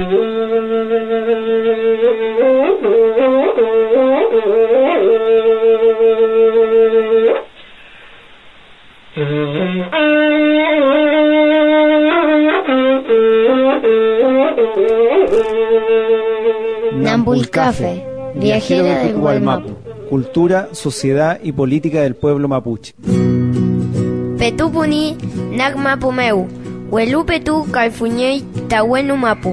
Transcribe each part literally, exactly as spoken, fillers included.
Nampulcafe, viajera del Gualmapu. Cultura, sociedad y política del pueblo mapuche. Petupuni Nagmapumeu, Huelupetu Calfuñey Tahuenu Mapu,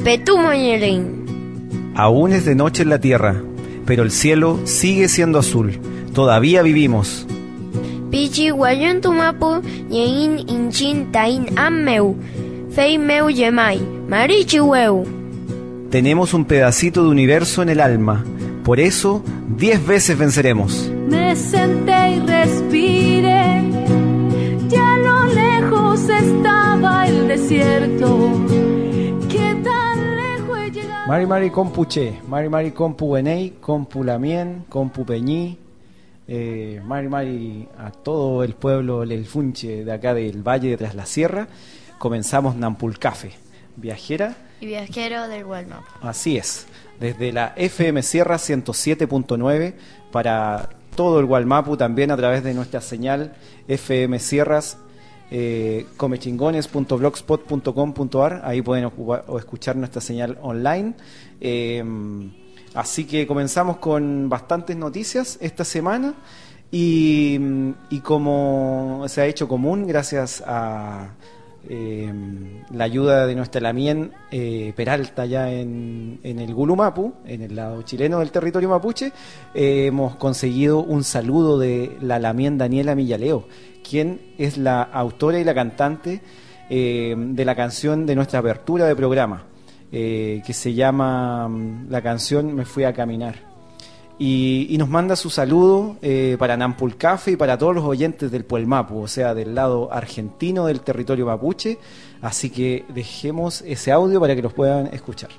Petumoñelin. Aún es de noche en la tierra, pero el cielo sigue siendo azul. Todavía vivimos. Pichi Guayuntu Mapu, Yein Inchin Tain Ammeu, Fei Meu Yemai, Marichi Weu. Tenemos un pedacito de universo en el alma. Por eso, diez veces venceremos. Me senté y respiré. Ya a lo lejos estaba el desierto. ¿Qué tan lejos he llegado? Mari Mari Compuche, Mari Mari Compu Benei, Compu Lamien, Compu Peñí. Eh, Mari Mari a todo el pueblo Lelfunche de acá del Valle de Tras la Sierra. Comenzamos Nampulcafe, viajera y viajero del Gualmapu. Así es, desde la F M Sierra ciento siete punto nueve para todo el Gualmapu, también a través de nuestra señal F M Sierras, eh, comechingones punto blogspot punto com punto a r, ahí pueden ocupar, o escuchar nuestra señal online. Eh, así que comenzamos con bastantes noticias esta semana y, y como se ha hecho común, gracias a Eh, la ayuda de nuestra Lamien eh, Peralta ya en, en el Gulumapu, en el lado chileno del territorio mapuche, eh, hemos conseguido un saludo de la Lamien Daniela Millaleo, quien es la autora y la cantante eh, de la canción de nuestra apertura de programa, eh, que se llama la canción Me Fui a Caminar. Y, y nos manda su saludo eh, para Nampulcafe y para todos los oyentes del Puelmapu, o sea, del lado argentino del territorio mapuche. Así que dejemos ese audio para que los puedan escuchar.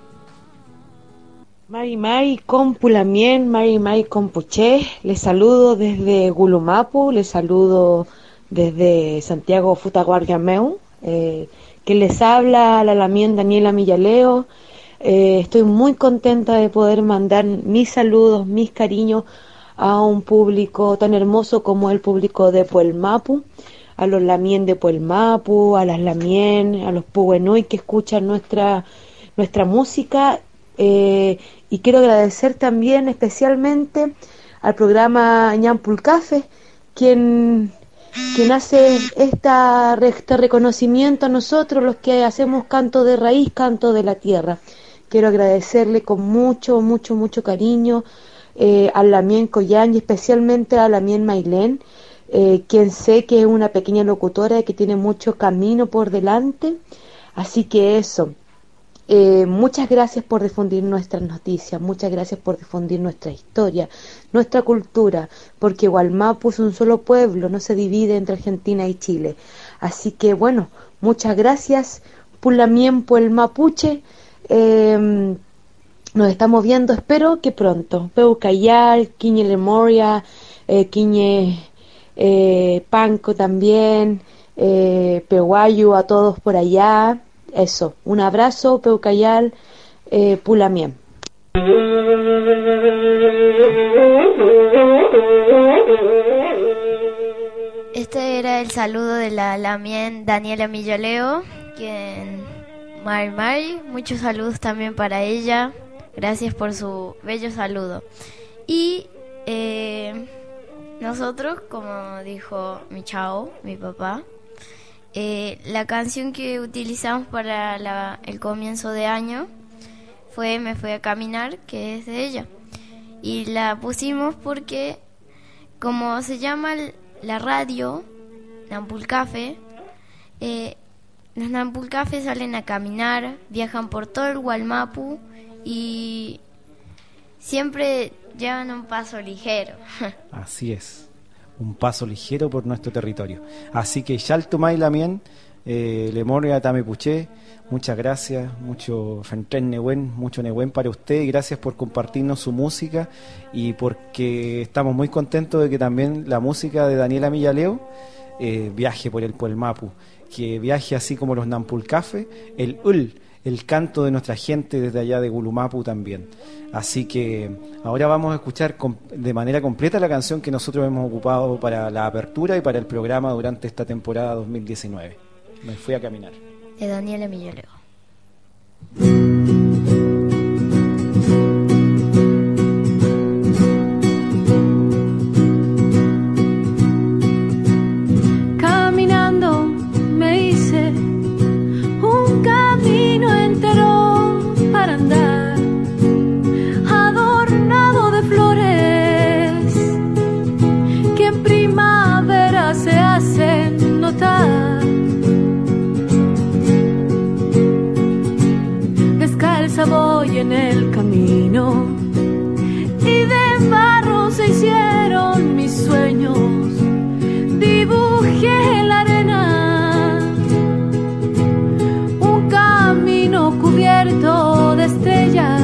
Mari Mari Compulamien, Mari Mari Compuche, les saludo desde Gulumapu, les saludo desde Santiago Futaguargameu, eh, que les habla la Lamien Daniela Millaleo. Eh, estoy muy contenta de poder mandar mis saludos, mis cariños a un público tan hermoso como el público de Puelmapu, a los Lamien de Puelmapu, a las Lamien, a los Puguenui que escuchan nuestra nuestra música, eh, y quiero agradecer también especialmente al programa Nampulcafe, quien quien hace esta, este reconocimiento a nosotros, los que hacemos canto de raíz, canto de la tierra. Quiero agradecerle con mucho, mucho, mucho cariño eh, a Lamien Collán y especialmente a Lamien Mailén, eh, quien sé que es una pequeña locutora y que tiene mucho camino por delante. Así que eso, eh, muchas gracias por difundir nuestras noticias, muchas gracias por difundir nuestra historia, nuestra cultura, porque Gualmapu es un solo pueblo, no se divide entre Argentina y Chile. Así que bueno, muchas gracias, Pulamien Puelmapuche. Eh, nos estamos viendo, espero que pronto. Peucayal, Quiñe Lemoria, eh, Quiñe eh, Panco también, eh, Pehuayu, a todos por allá. Eso, un abrazo, Peucayal, eh, Pulamien. Este era el saludo de la Lamien Daniela Millaleo, quien... Mari Mari, muchos saludos también para ella. Gracias por su bello saludo. Y eh, nosotros, como dijo mi chao, mi papá, eh, la canción que utilizamos para la, el comienzo de año fue Me Fui a Caminar, que es de ella. Y la pusimos porque, como se llama la radio, Nampulcafe, eh, los Nampulcafe salen a caminar, viajan por todo el Gualmapu y siempre llevan un paso ligero. Así es, un paso ligero por nuestro territorio. Así que Xaltumay Lamien, eh, Lemoria Tamepuché, muchas gracias, mucho Fentren Nehuen, mucho Nehuen para usted, y gracias por compartirnos su música y porque estamos muy contentos de que también la música de Daniela Millaleo eh, viaje por el Puelmapu, que viaje así como los Nampulcafe, el Ul, el canto de nuestra gente desde allá de Gulumapu también. Así que ahora vamos a escuchar de manera completa la canción que nosotros hemos ocupado para la apertura y para el programa durante esta temporada dos mil diecinueve. Me fui a caminar. De Daniela Milloleo. Caminando me hice un camino entero para andar, adornado de flores que en primavera se hacen notar. Descalza voy en el camino y de barro se hicieron mis sueños. Dibujé en la arena un camino cubierto de estrellas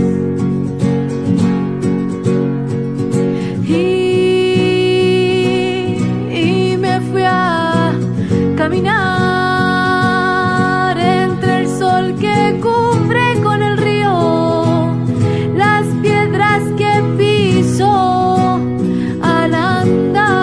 y, y me fui a caminar entre el sol que cubre con el río las piedras que piso al andar.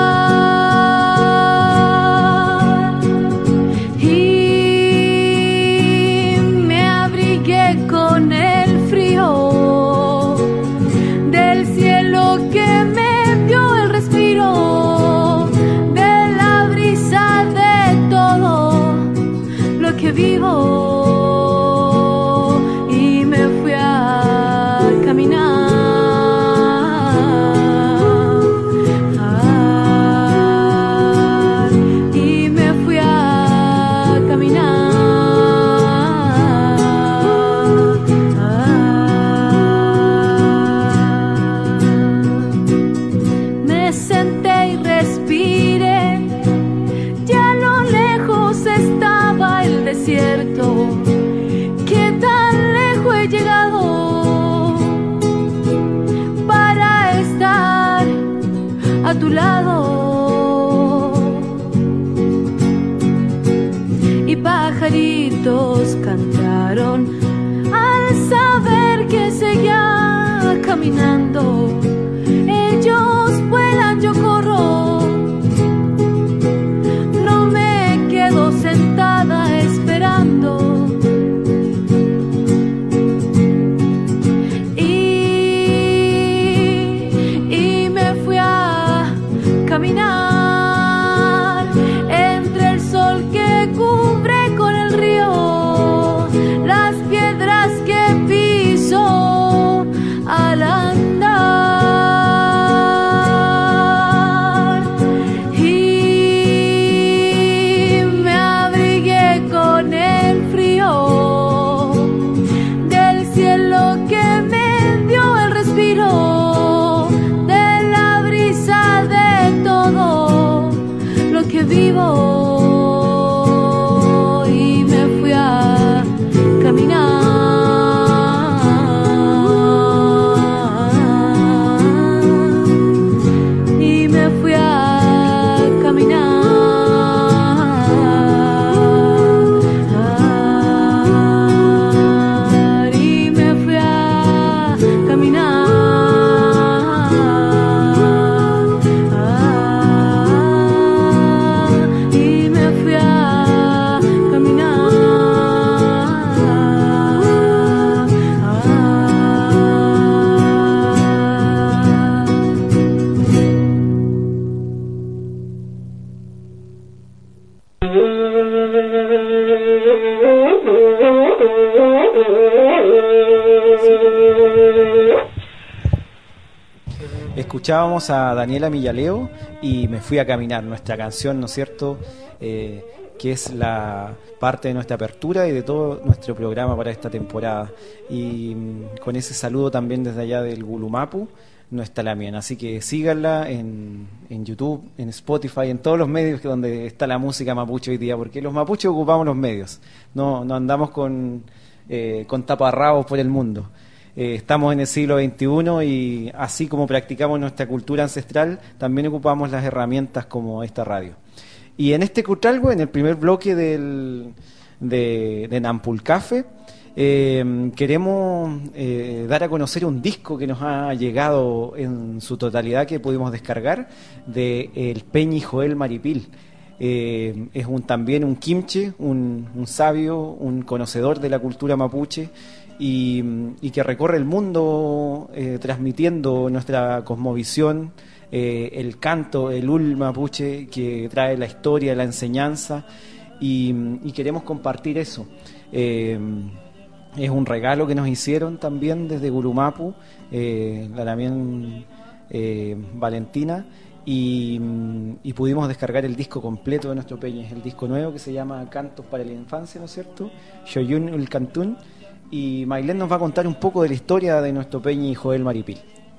Con el frío del cielo que me dio el respiro, de la brisa de todo lo que vivo, y me fui a caminar, ah, y me fui a caminar. Desierto, qué tan lejos he llegado para estar a tu lado. Y pajaritos cantaron al saber que seguía caminando. Ellos vuelan, yo corro, no me quedo sentada esperando. Y, y me fui a caminar entre el sol que cubre con el río las piedras que piso al andar. Y me abrigué con el frío del cielo que me dio el respiro, de la brisa de todo lo que vivo, y me fui a caminar. Y me fui a caminar. Escuchábamos a Daniela Milloleo y Me fui a caminar, nuestra canción, ¿no es cierto?, eh, que es la parte de nuestra apertura y de todo nuestro programa para esta temporada. Y mm, con ese saludo también desde allá del Gulumapu, no está la mía. Así que síganla en, en YouTube, en Spotify, en todos los medios que donde está la música mapuche hoy día, porque los mapuches ocupamos los medios, no, no andamos con, eh, con taparrabos por el mundo. Eh, estamos en el siglo veintiuno y así como practicamos nuestra cultura ancestral, también ocupamos las herramientas como esta radio. Y en este Cutralgo, en el primer bloque del, de, de Nampulcafe, Eh, queremos eh, dar a conocer un disco que nos ha llegado en su totalidad, que pudimos descargar, de el Peñi Joel Maripil. Eh, es un, también un quimche, un, un sabio, un conocedor de la cultura mapuche y, y que recorre el mundo eh, transmitiendo nuestra cosmovisión, eh, el canto, el ul mapuche que trae la historia, la enseñanza y, y queremos compartir eso. Eh, es un regalo que nos hicieron también desde Gulumapu, eh, la también eh, Valentina. Y, y pudimos descargar el disco completo de nuestro Peñi, el disco nuevo que se llama Cantos para la Infancia, ¿no es cierto? Shoyun Ul Cantún. Y Mailén nos va a contar un poco de la historia de nuestro Peñi Joel Maripil.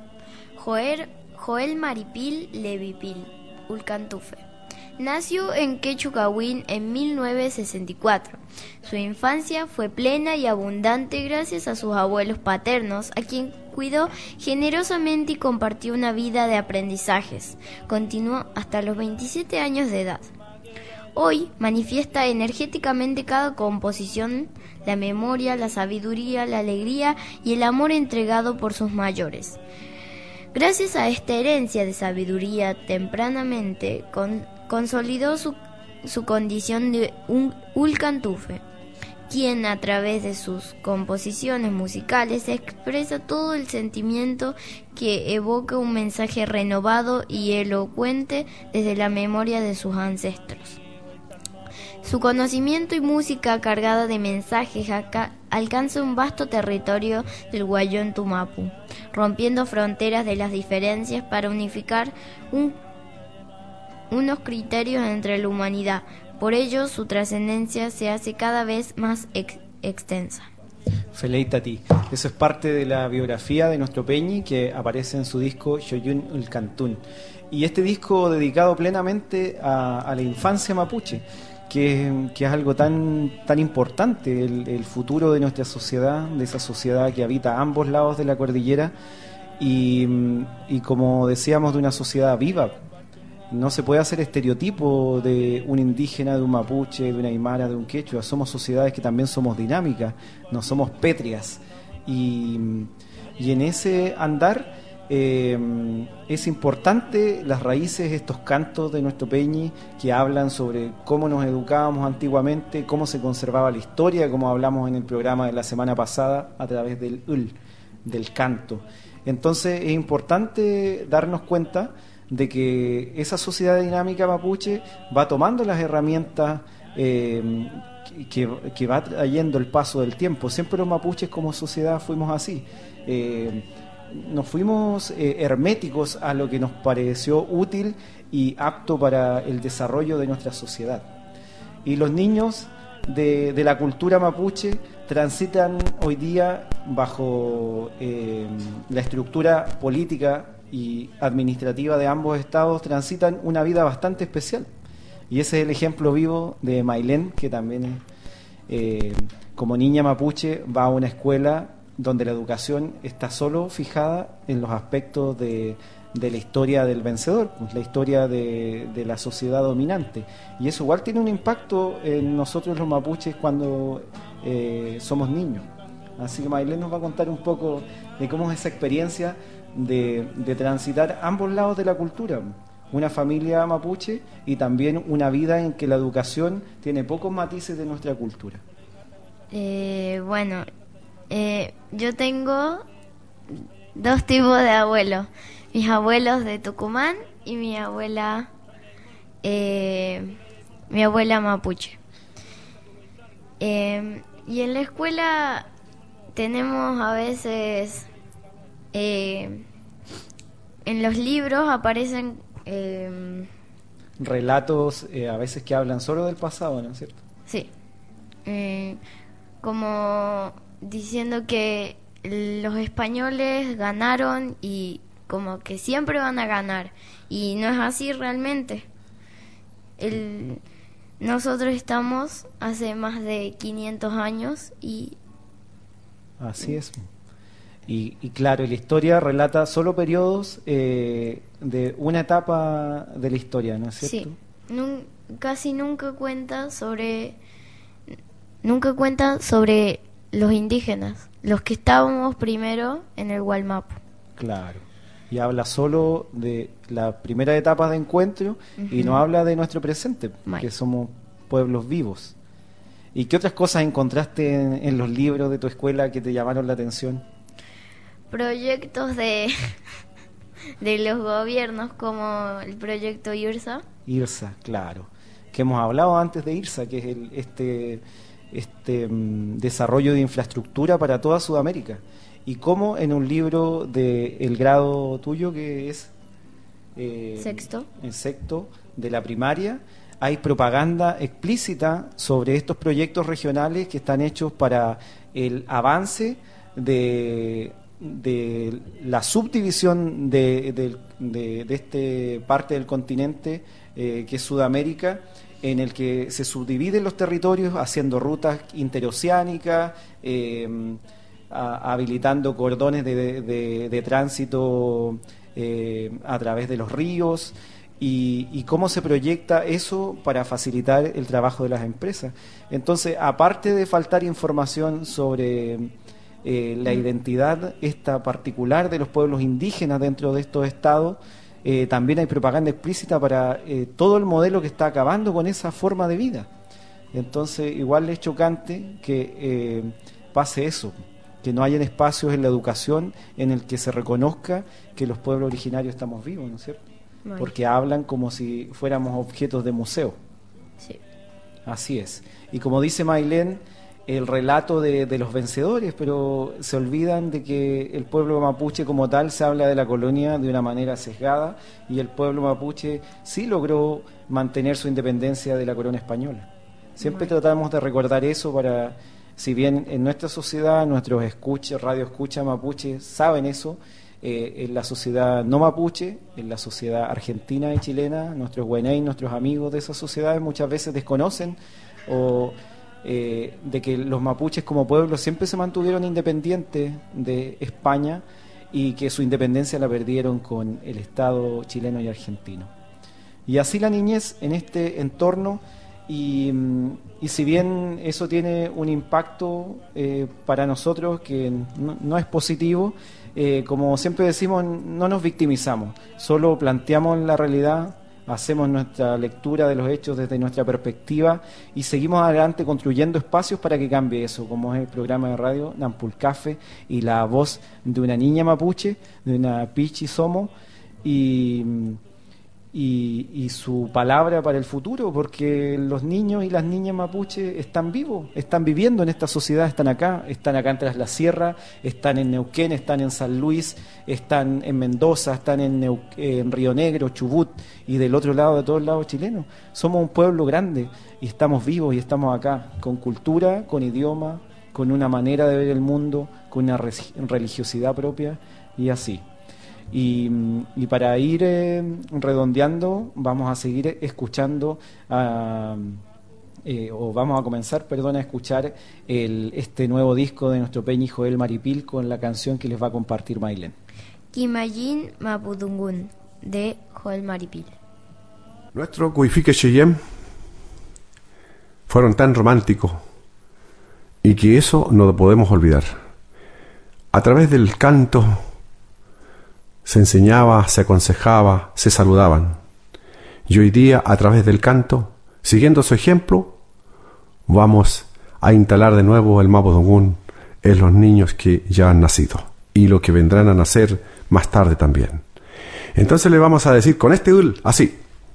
Joel, Joel Maripil Levipil Ulcantufe nació en Quechucahuín en mil novecientos sesenta y cuatro. Su infancia fue plena y abundante gracias a sus abuelos paternos, a quien cuidó generosamente y compartió una vida de aprendizajes. Continuó hasta los veintisiete años de edad. Hoy manifiesta energéticamente cada composición, la memoria, la sabiduría, la alegría y el amor entregado por sus mayores. Gracias a esta herencia de sabiduría, tempranamente con, consolidó su, su condición de un ulcantufe, quien a través de sus composiciones musicales expresa todo el sentimiento que evoca un mensaje renovado y elocuente desde la memoria de sus ancestros. Su conocimiento y música cargada de mensajes acá alcanza un vasto territorio del Guayón Tumapu, rompiendo fronteras de las diferencias para unificar un, unos criterios entre la humanidad. Por ello, su trascendencia se hace cada vez más ex extensa. Feleita a ti. Eso es parte de la biografía de nuestro Peñi que aparece en su disco Shoyun Ul Cantún. Y este disco dedicado plenamente a, a la infancia mapuche, que, que es algo tan, tan importante, el, el futuro de nuestra sociedad, de esa sociedad que habita a ambos lados de la cordillera y, y como decíamos, de una sociedad viva. No se puede hacer estereotipo de un indígena, de un mapuche, de una aymara, de un quechua. Somos sociedades que también somos dinámicas, no somos pétreas. Y, y en ese andar eh, es importante las raíces, estos cantos de nuestro Peñi que hablan sobre cómo nos educábamos antiguamente, cómo se conservaba la historia, como hablamos en el programa de la semana pasada, a través del ul, del canto. Entonces es importante darnos cuenta de que esa sociedad dinámica mapuche va tomando las herramientas eh, que, que va trayendo el paso del tiempo. Siempre los mapuches como sociedad fuimos así. Eh, nos fuimos eh, herméticos a lo que nos pareció útil y apto para el desarrollo de nuestra sociedad. Y los niños de, de la cultura mapuche transitan hoy día bajo eh, la estructura política y administrativa de ambos estados, transitan una vida bastante especial. Y ese es el ejemplo vivo de Mailén, que también eh, como niña mapuche va a una escuela donde la educación está solo fijada en los aspectos de, de la historia del vencedor, pues, la historia de, de la sociedad dominante. Y eso igual tiene un impacto en nosotros los mapuches cuando eh, somos niños. Así que Mailén nos va a contar un poco de cómo es esa experiencia De, de transitar ambos lados de la cultura, una familia mapuche y también una vida en que la educación tiene pocos matices de nuestra cultura. Eh, bueno, eh, yo tengo dos tipos de abuelos, mis abuelos de Tucumán y mi abuela, eh, mi abuela mapuche. Eh, y en la escuela tenemos a veces Eh, en los libros aparecen eh, relatos eh, a veces que hablan solo del pasado, ¿no es cierto? Sí, eh, como diciendo que los españoles ganaron y como que siempre van a ganar, y no es así realmente. El, nosotros estamos hace más de quinientos años y así es. Y, y claro, la historia relata solo periodos eh, de una etapa de la historia, ¿no es cierto? Sí, nun, casi nunca cuenta sobre nunca cuenta sobre los indígenas, los que estábamos primero en el Gualmapu. Claro. Y habla solo de la primera etapa de encuentro uh-huh. y no habla de nuestro presente, May. que somos pueblos vivos. ¿Y qué otras cosas encontraste en, en los libros de tu escuela que te llamaron la atención? Proyectos de, de los gobiernos como el proyecto IRSA. IRSA, claro. Que hemos hablado antes de IRSA, que es el, este, este um, desarrollo de infraestructura para toda Sudamérica. Y cómo en un libro del grado tuyo, que es eh, sexto. el sexto de la primaria, hay propaganda explícita sobre estos proyectos regionales que están hechos para el avance de, de la subdivisión de, de, de, de este parte del continente eh, que es Sudamérica, en el que se subdividen los territorios haciendo rutas interoceánicas, eh, a, habilitando cordones de, de, de tránsito eh, a través de los ríos, y, y cómo se proyecta eso para facilitar el trabajo de las empresas. Entonces, aparte de faltar información sobre eh, la identidad esta particular de los pueblos indígenas dentro de estos estados, eh, también hay propaganda explícita para eh, todo el modelo que está acabando con esa forma de vida. Entonces, igual es chocante que eh, pase eso, que no hayan espacios en la educación en el que se reconozca que los pueblos originarios estamos vivos, ¿no es cierto? Bueno. Porque hablan como si fuéramos objetos de museo. Sí. Así es. Y como dice Maylén, el relato de, de los vencedores, pero se olvidan de que el pueblo mapuche como tal se habla de la colonia de una manera sesgada, y el pueblo mapuche sí logró mantener su independencia de la corona española. Siempre bueno. tratamos de recordar eso para, si bien en nuestra sociedad, nuestros escucha, radio escucha mapuche saben eso, eh, en la sociedad no mapuche, en la sociedad argentina y chilena, nuestros güeney, nuestros amigos de esas sociedades muchas veces desconocen o eh, de que los mapuches como pueblo siempre se mantuvieron independientes de España y que su independencia la perdieron con el Estado chileno y argentino. Y así la niñez en este entorno. Y, y si bien eso tiene un impacto eh, para nosotros que no, no es positivo, eh, como siempre decimos, no nos victimizamos, solo planteamos la realidad, hacemos nuestra lectura de los hechos desde nuestra perspectiva y seguimos adelante construyendo espacios para que cambie eso, como es el programa de radio Nampulcafe y la voz de una niña mapuche, de una Pichi Somo, y... Y, y su palabra para el futuro, porque los niños y las niñas mapuche están vivos, están viviendo en esta sociedad, están acá, están acá en Tras la Sierra, están en Neuquén, están en San Luis, están en Mendoza, están en, Neu- en Río Negro, Chubut y del otro lado de todo el lado chileno. Somos un pueblo grande y estamos vivos y estamos acá, con cultura, con idioma, con una manera de ver el mundo, con una re- religiosidad propia y así. Y, y para ir eh, redondeando, vamos a seguir escuchando, a, eh, o vamos a comenzar, perdón, a escuchar el, este nuevo disco de nuestro peñi Joel Maripil con la canción que les va a compartir Maylén. Kimayin Mapudungun, de Joel Maripil. Nuestro Cuifique Cheyenne fueron tan románticos y que eso no lo podemos olvidar. A través del canto se enseñaba, se aconsejaba, se saludaban. Y hoy día, a través del canto, siguiendo su ejemplo, vamos a instalar de nuevo el Mapudungun en los niños que ya han nacido y los que vendrán a nacer más tarde también. Entonces le vamos a decir con este ul, así.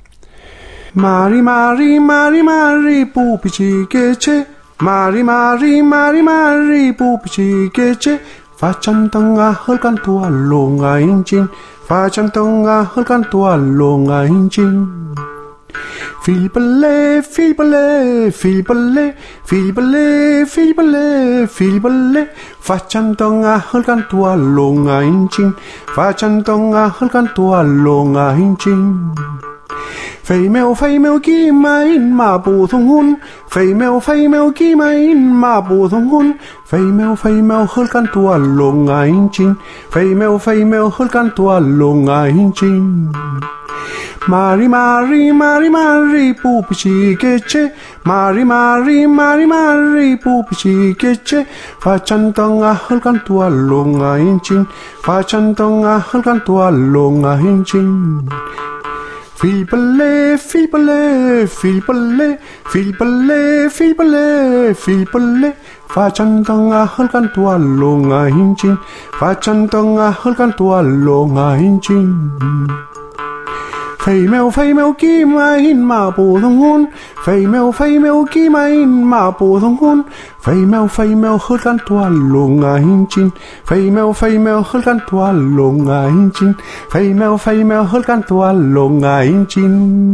Mari, mari, mari, mari, pupichi, queche. Mari, mari, mari, mari, pupichi, queche. Facciam tonga hol canto allonga inchin, facciam tonga hol canto allonga inchin. Filipale, filipale, filipale, filipale, filipale, filipale. Facciam tonga hol canto allonga inchin, facciam tonga hol canto allonga inchin. Phây mèo phây mèo ki mai ma bù thung hun, phây mèo phây mèo ki mai ma bù thung hun, phây mèo phây mèo hol can tua long ai chin, phây mèo phây mèo hol can tua long ai chin. Mari mari mari mari pupici che c'è, mari mari mari mari pupici che c'è, facciantong a hal canto allonga inchin, facciantong a hal canto allonga inchin. Filpale, filpale, filpale, filpale, filpale, filpale, facciantong a hal canto allonga inchin, facciantong a hal canto allonga inchin. Phây mèo phây mèo kim mai hin mà bù thông hôn, phây mèo phây mèo kim mai hin mà bù thông hôn, phây mèo phây mèo hớt gan tua lồng à hin chin, phây mèo phây mèo hớt gan tua lồng à hin chin, phây mèo phây mèo hớt gan tua lồng à hin chin.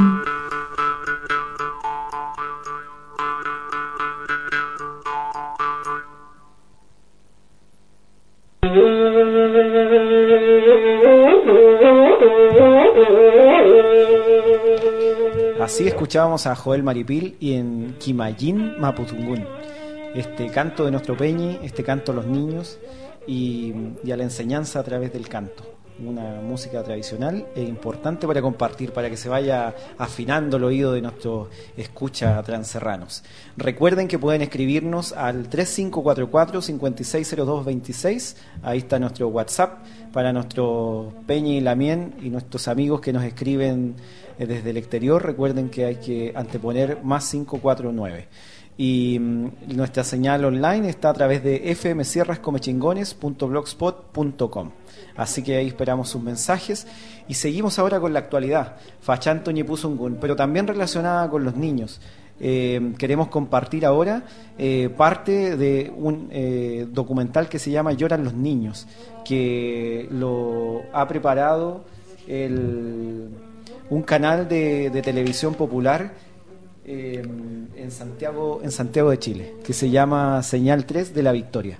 Así escuchábamos a Joel Maripil y en Quimayín Mapudungún, este canto de nuestro Peñi, este canto a los niños y, y a la enseñanza a través del canto. Una música tradicional e importante para compartir, para que se vaya afinando el oído de nuestros escucha transerranos. Recuerden que pueden escribirnos al tres cinco cuatro cuatro, cinco seis cero dos dos seis, ahí está nuestro WhatsApp para nuestro Peñi y Lamien y nuestros amigos que nos escriben desde el exterior. Recuerden que hay que anteponer más cinco cuatro nueve. Y mm, nuestra señal online está a través de f m sierras comechingones punto blogspot punto com. Así que ahí esperamos sus mensajes y seguimos ahora con la actualidad, Fachanto Ñepuzungún, pero también relacionada con los niños. Eh, queremos compartir ahora eh, parte de un eh, documental que se llama Lloran los niños, que lo ha preparado el, un canal de, de televisión popular eh, en Santiago, en Santiago de Chile, que se llama Señal tres de la Victoria.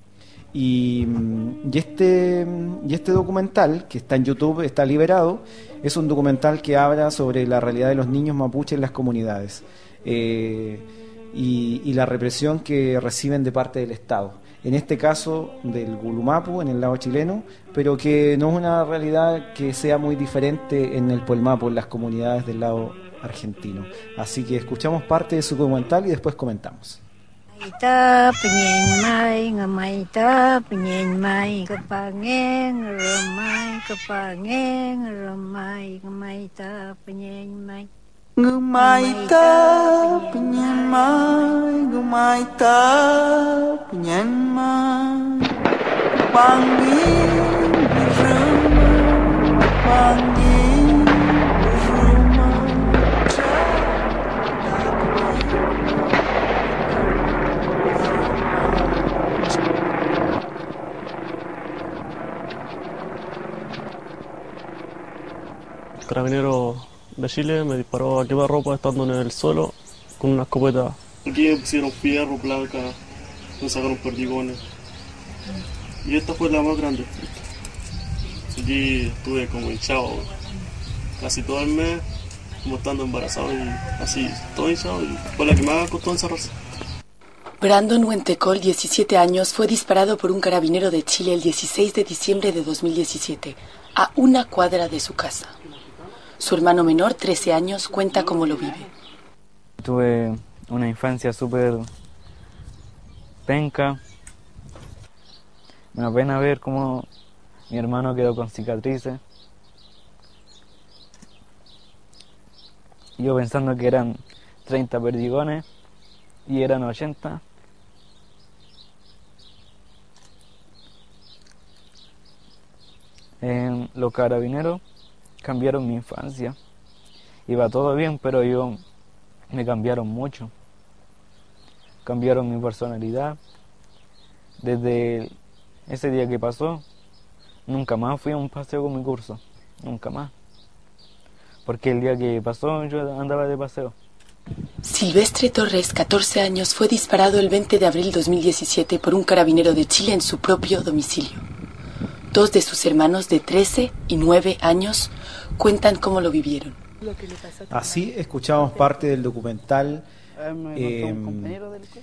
Y, y, este, y este documental, que está en YouTube, está liberado, es un documental que habla sobre la realidad de los niños mapuches en las comunidades eh, y, y la represión que reciben de parte del Estado. En este caso del Gulumapu, en el lado chileno, pero que no es una realidad que sea muy diferente en el Puelmapu, en las comunidades del lado argentino. Así que escuchamos parte de su documental y después comentamos. Ta penyen mai ngamai ta penyen mai kepangeng ramai kepangeng ramai ngamai ta penyen mai ngamai ta penyen mai ngamai ta penyen mai panggil rumah panggil rumah. Carabinero de Chile me disparó a quemarropa estando en el suelo con una escopeta. Aquí me pusieron fierro, placa, me sacaron perdigones. Y esta fue la más grande. Allí estuve como hinchado casi todo el mes, como estando embarazado y así, todo hinchado, y fue la que más costó encerrarse. Brandon Huentecol, diecisiete años, fue disparado por un carabinero de Chile el dieciséis de diciembre de dos mil diecisiete, a una cuadra de su casa. Su hermano menor, trece años, cuenta cómo lo vive. Tuve una infancia súper penca. Me da pena ver cómo mi hermano quedó con cicatrices. Yo pensando que eran treinta perdigones y eran ochenta. Eh, los carabineros cambiaron mi infancia. Iba todo bien, pero yo me cambiaron mucho. Cambiaron mi personalidad. Desde ese día que pasó, nunca más fui a un paseo con mi curso. Nunca más. Porque el día que pasó yo andaba de paseo. Silvestre Torres, catorce años, fue disparado el veinte de abril de dos mil diecisiete por un carabinero de Chile en su propio domicilio. Dos de sus hermanos de trece y nueve años cuentan cómo lo vivieron. Así escuchamos parte del documental eh,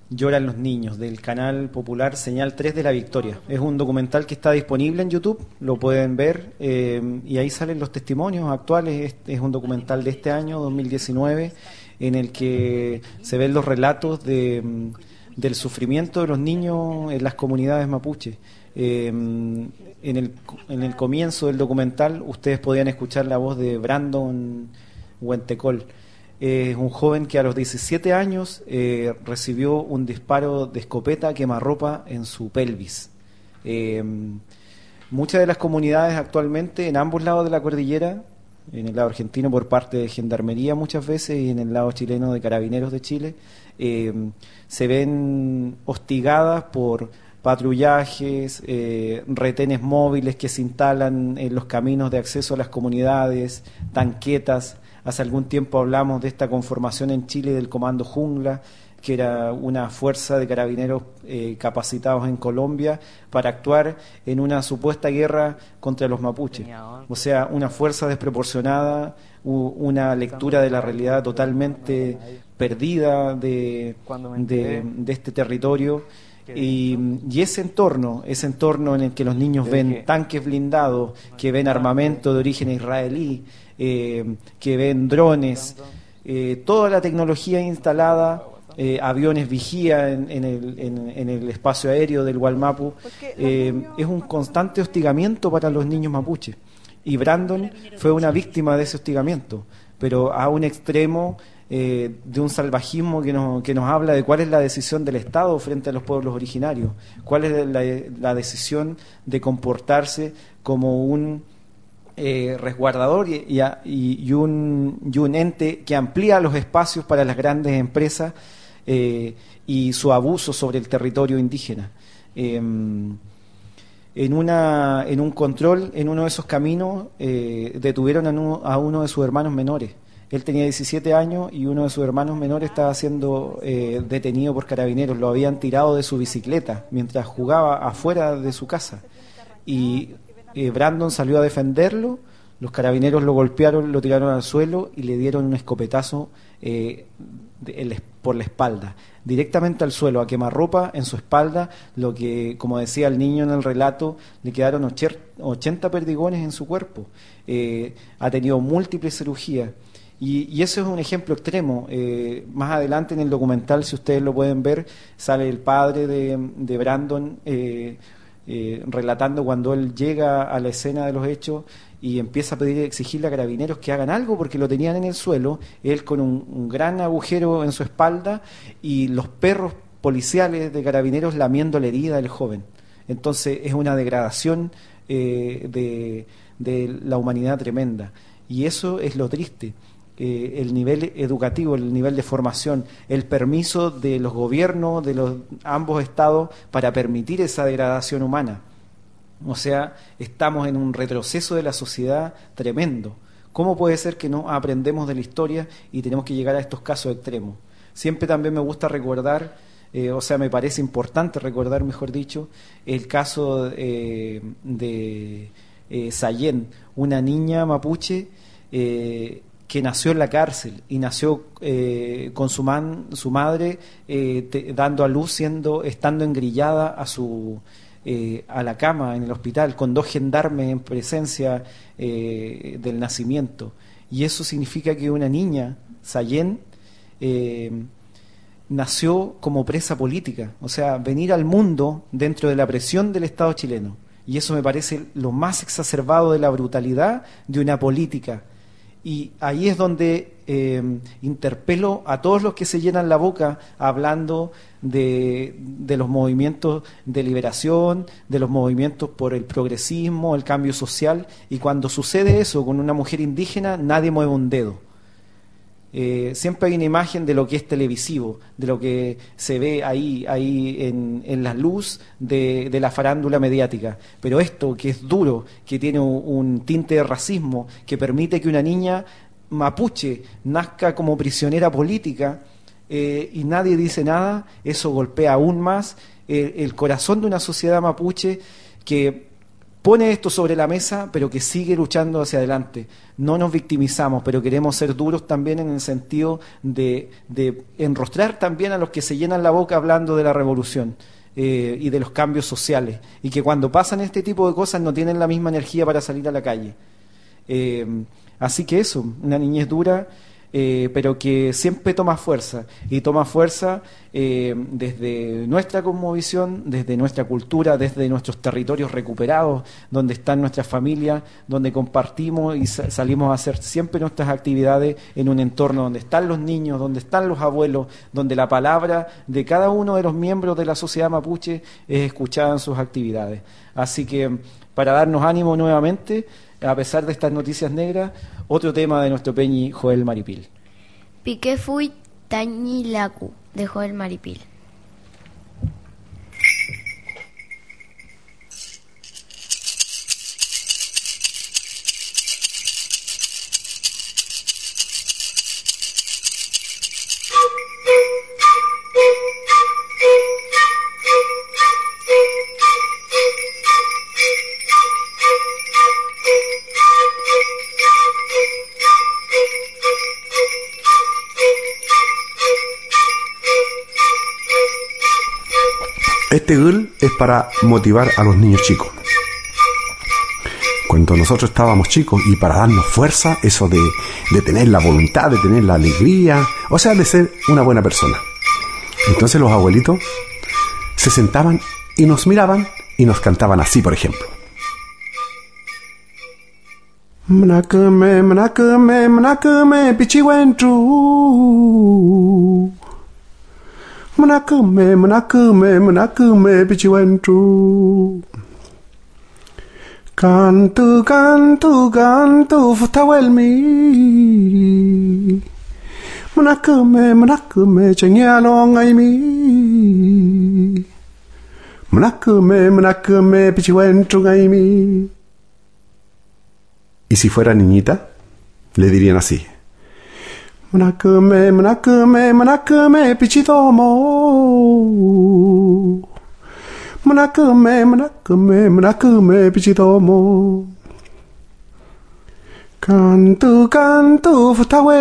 Lloran los niños, del canal popular Señal tres de La Victoria. Es un documental que está disponible en YouTube, lo pueden ver, eh, y ahí salen los testimonios actuales. Este es un documental de este año, dos mil diecinueve, en el que se ven los relatos de, del sufrimiento de los niños en las comunidades mapuche. Eh, en, el, en el comienzo del documental ustedes podían escuchar la voz de Brandon Huentecol. Es un joven que a los diecisiete años eh, recibió un disparo de escopeta quemarropa en su pelvis. Eh, muchas de las comunidades actualmente en ambos lados de la cordillera, en el lado argentino por parte de Gendarmería muchas veces y en el lado chileno de Carabineros de Chile, eh, se ven hostigadas por patrullajes, eh, retenes móviles que se instalan en los caminos de acceso a las comunidades, tanquetas. Hace algún tiempo hablamos de esta conformación en Chile del Comando Jungla, que era una fuerza de carabineros eh, capacitados en Colombia para actuar en una supuesta guerra contra los mapuches. O sea, una fuerza desproporcionada, una lectura de la realidad totalmente perdida de, de, de este territorio. Y, y ese entorno, ese entorno en el que los niños ven tanques blindados, que ven armamento de origen israelí, eh, que ven drones, eh, toda la tecnología instalada, eh, aviones vigía en, en, el, en, en el espacio aéreo del Gualmapu, eh, es un constante hostigamiento para los niños mapuches. Y Brandon fue una víctima de ese hostigamiento, pero a un extremo eh, de un salvajismo que nos, que nos habla de cuál es la decisión del Estado frente a los pueblos originarios, cuál es la, la decisión de comportarse como un eh, resguardador y, y, y, un, y un ente que amplía los espacios para las grandes empresas eh, y su abuso sobre el territorio indígena. Eh, En, una, en un control, en uno de esos caminos, eh, detuvieron a uno, a uno de sus hermanos menores. Él tenía diecisiete años y uno de sus hermanos menores estaba siendo eh, detenido por carabineros. Lo habían tirado de su bicicleta mientras jugaba afuera de su casa. Y eh, Brandon salió a defenderlo, los carabineros lo golpearon, lo tiraron al suelo y le dieron un escopetazo eh, de, el, por la espalda, directamente al suelo, a quemarropa en su espalda, lo que, como decía el niño en el relato, le quedaron ochenta perdigones en su cuerpo. Eh, ha tenido múltiples cirugías. Y, y eso es un ejemplo extremo. Eh, más adelante en el documental, si ustedes lo pueden ver, sale el padre de, de Brandon eh, eh, relatando cuando él llega a la escena de los hechos y empieza a pedir, exigirle a carabineros que hagan algo porque lo tenían en el suelo, él con un, un gran agujero en su espalda y los perros policiales de carabineros lamiendo la herida del joven. Entonces es una degradación eh, de, de la humanidad tremenda. Y eso es lo triste. Eh, el nivel educativo, el nivel de formación, el permiso de los gobiernos de los ambos estados para permitir esa degradación humana. O sea, estamos en un retroceso de la sociedad tremendo. ¿Cómo puede ser que no aprendemos de la historia y tenemos que llegar a estos casos extremos? Siempre también me gusta recordar, eh, o sea, me parece importante recordar, mejor dicho, el caso eh, de eh, Sayén, una niña mapuche eh, que nació en la cárcel y nació eh, con su, man, su madre eh, te, dando a luz, siendo, estando engrillada a su... Eh, a la cama en el hospital con dos gendarmes en presencia eh, del nacimiento, y eso significa que una niña, Sayén, eh, nació como presa política, o sea, venir al mundo dentro de la presión del Estado chileno, y eso me parece lo más exacerbado de la brutalidad de una política. Y ahí es donde eh, interpelo a todos los que se llenan la boca hablando de, de los movimientos de liberación, de los movimientos por el progresismo, el cambio social, y cuando sucede eso con una mujer indígena, nadie mueve un dedo. Eh, siempre hay una imagen de lo que es televisivo, de lo que se ve ahí, ahí en, en la luz de, de la farándula mediática, pero esto que es duro, que tiene un, un tinte de racismo, que permite que una niña mapuche nazca como prisionera política eh, y nadie dice nada, eso golpea aún más eh, el corazón de una sociedad mapuche que pone esto sobre la mesa, pero que sigue luchando hacia adelante. No nos victimizamos, pero queremos ser duros también en el sentido de, de enrostrar también a los que se llenan la boca hablando de la revolución eh, y de los cambios sociales, y que cuando pasan este tipo de cosas no tienen la misma energía para salir a la calle. Eh, así que eso, una niñez dura, Eh, pero que siempre toma fuerza, y toma fuerza eh, desde nuestra cosmovisión, desde nuestra cultura, desde nuestros territorios recuperados, donde están nuestras familias, donde compartimos y sa- salimos a hacer siempre nuestras actividades en un entorno donde están los niños, donde están los abuelos, donde la palabra de cada uno de los miembros de la sociedad mapuche es escuchada en sus actividades. Así que, para darnos ánimo nuevamente, a pesar de estas noticias negras, otro tema de nuestro peñi Joel Maripil. Piqué fui Tañilacu, de Joel Maripil. Este gul es para motivar a los niños chicos. Cuando nosotros estábamos chicos, y para darnos fuerza, eso de, de tener la voluntad, de tener la alegría, o sea, de ser una buena persona. Entonces los abuelitos se sentaban y nos miraban y nos cantaban así, por ejemplo. Mnakume, mnakume, mnakume, pichiwenchu. Mnakume, mnakume, mnakume, pichiwenchu. Cantu, cantu, cantu, futawelmi. Mnakume, mnakume, chenyalong aimi. Mnakume, mnakume, pichiwenchu aimi. Y si fuera niñita, le dirían así. Mnakume, mnakume, mnakume, pichitomo. Mnakume, mnakume, mnakume, pichitomo. Cantu, cantu,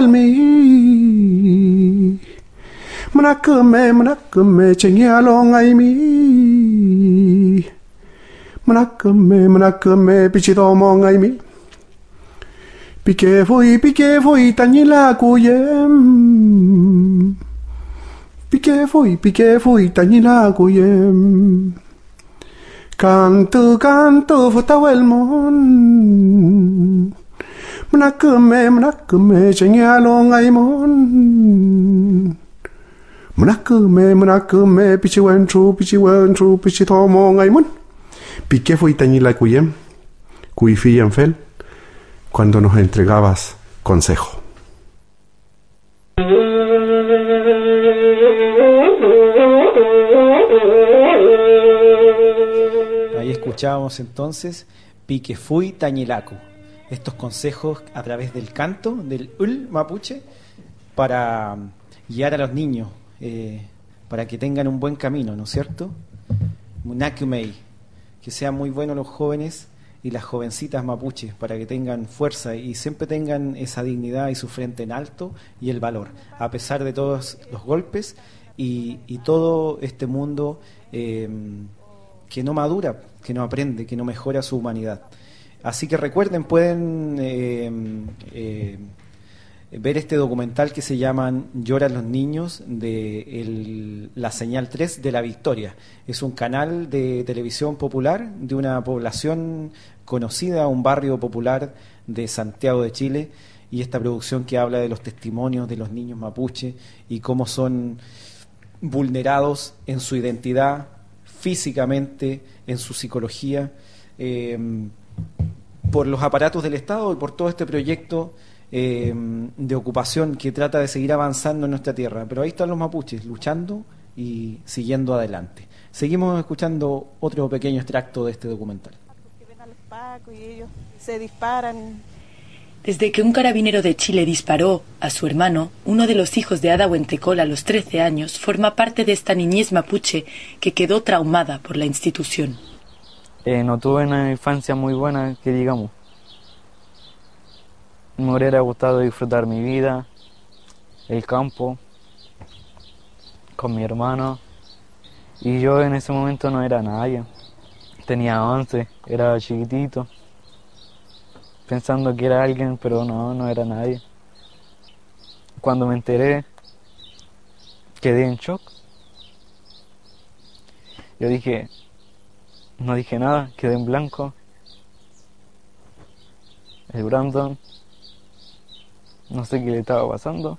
futawelmi. Mnakume, mnakume, chenyalong aimi. Mnakume, mnakume, pichitomo aimi. Pique fui, pique fui, Tañilacu yem. Pique fui, pique fui, Tañilacu yem. Cantu, cantu, futawelmon. Mnakume, mnakume, chenyalong aimon. Mnakume, mnakume, pichiwenchu, pichiwenchu, pichitomong aimon. Pique fui, Tañilacu yem. Cuifi fel. Cuando nos entregabas consejo. Ahí escuchábamos entonces Pique fui Tañilacu, estos consejos a través del canto del ul mapuche para guiar a los niños, eh, para que tengan un buen camino, ¿no es cierto? Munakumei, que sean muy buenos los jóvenes y las jovencitas mapuches, para que tengan fuerza y siempre tengan esa dignidad y su frente en alto y el valor, a pesar de todos los golpes y, y todo este mundo eh, que no madura, que no aprende, que no mejora su humanidad. Así que recuerden, pueden eh, eh, ver este documental que se llama Lloran los niños, de el, la señal tres de La Victoria. Es un canal de televisión popular de una población conocida, un barrio popular de Santiago de Chile, y esta producción que habla de los testimonios de los niños mapuche y cómo son vulnerados en su identidad, físicamente, en su psicología, eh, por los aparatos del Estado y por todo este proyecto Eh, de ocupación que trata de seguir avanzando en nuestra tierra. Pero ahí están los mapuches luchando y siguiendo adelante. Seguimos escuchando otro pequeño extracto de este documental. Y ellos se disparan. Desde que un carabinero de Chile disparó a su hermano, uno de los hijos de Ada Huentecol a los trece años forma parte de esta niñez mapuche que quedó traumada por la institución. Eh, no tuve una infancia muy buena, que digamos. Me hubiera gustado disfrutar mi vida, el campo, con mi hermano. Y yo en ese momento no era nadie. Tenía once, era chiquitito, pensando que era alguien, pero no, no era nadie. Cuando me enteré, quedé en shock. Yo dije, no dije nada, quedé en blanco. El Brandon, no sé qué le estaba pasando.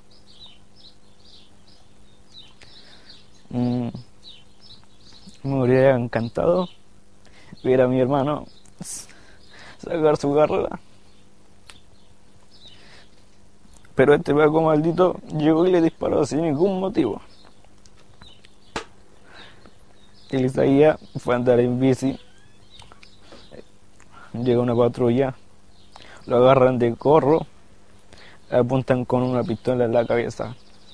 Mm, me hubiera encantado ver a mi hermano sacar su carrera. Pero este Paco maldito llegó y le disparó sin ningún motivo. El Isaías fue a andar en bici. Llega una patrulla, lo agarran de corro, le apuntan con una pistola en la cabeza.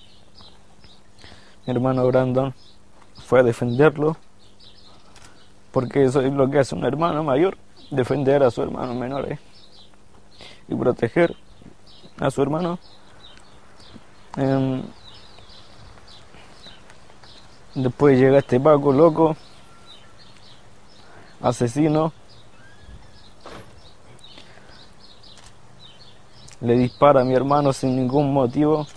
Mi hermano Brandon fue a defenderlo, porque eso es lo que hace un hermano mayor, defender a sus hermanos menores y proteger a su hermano. Eh, después llega este Paco loco, asesino, le dispara a mi hermano sin ningún motivo,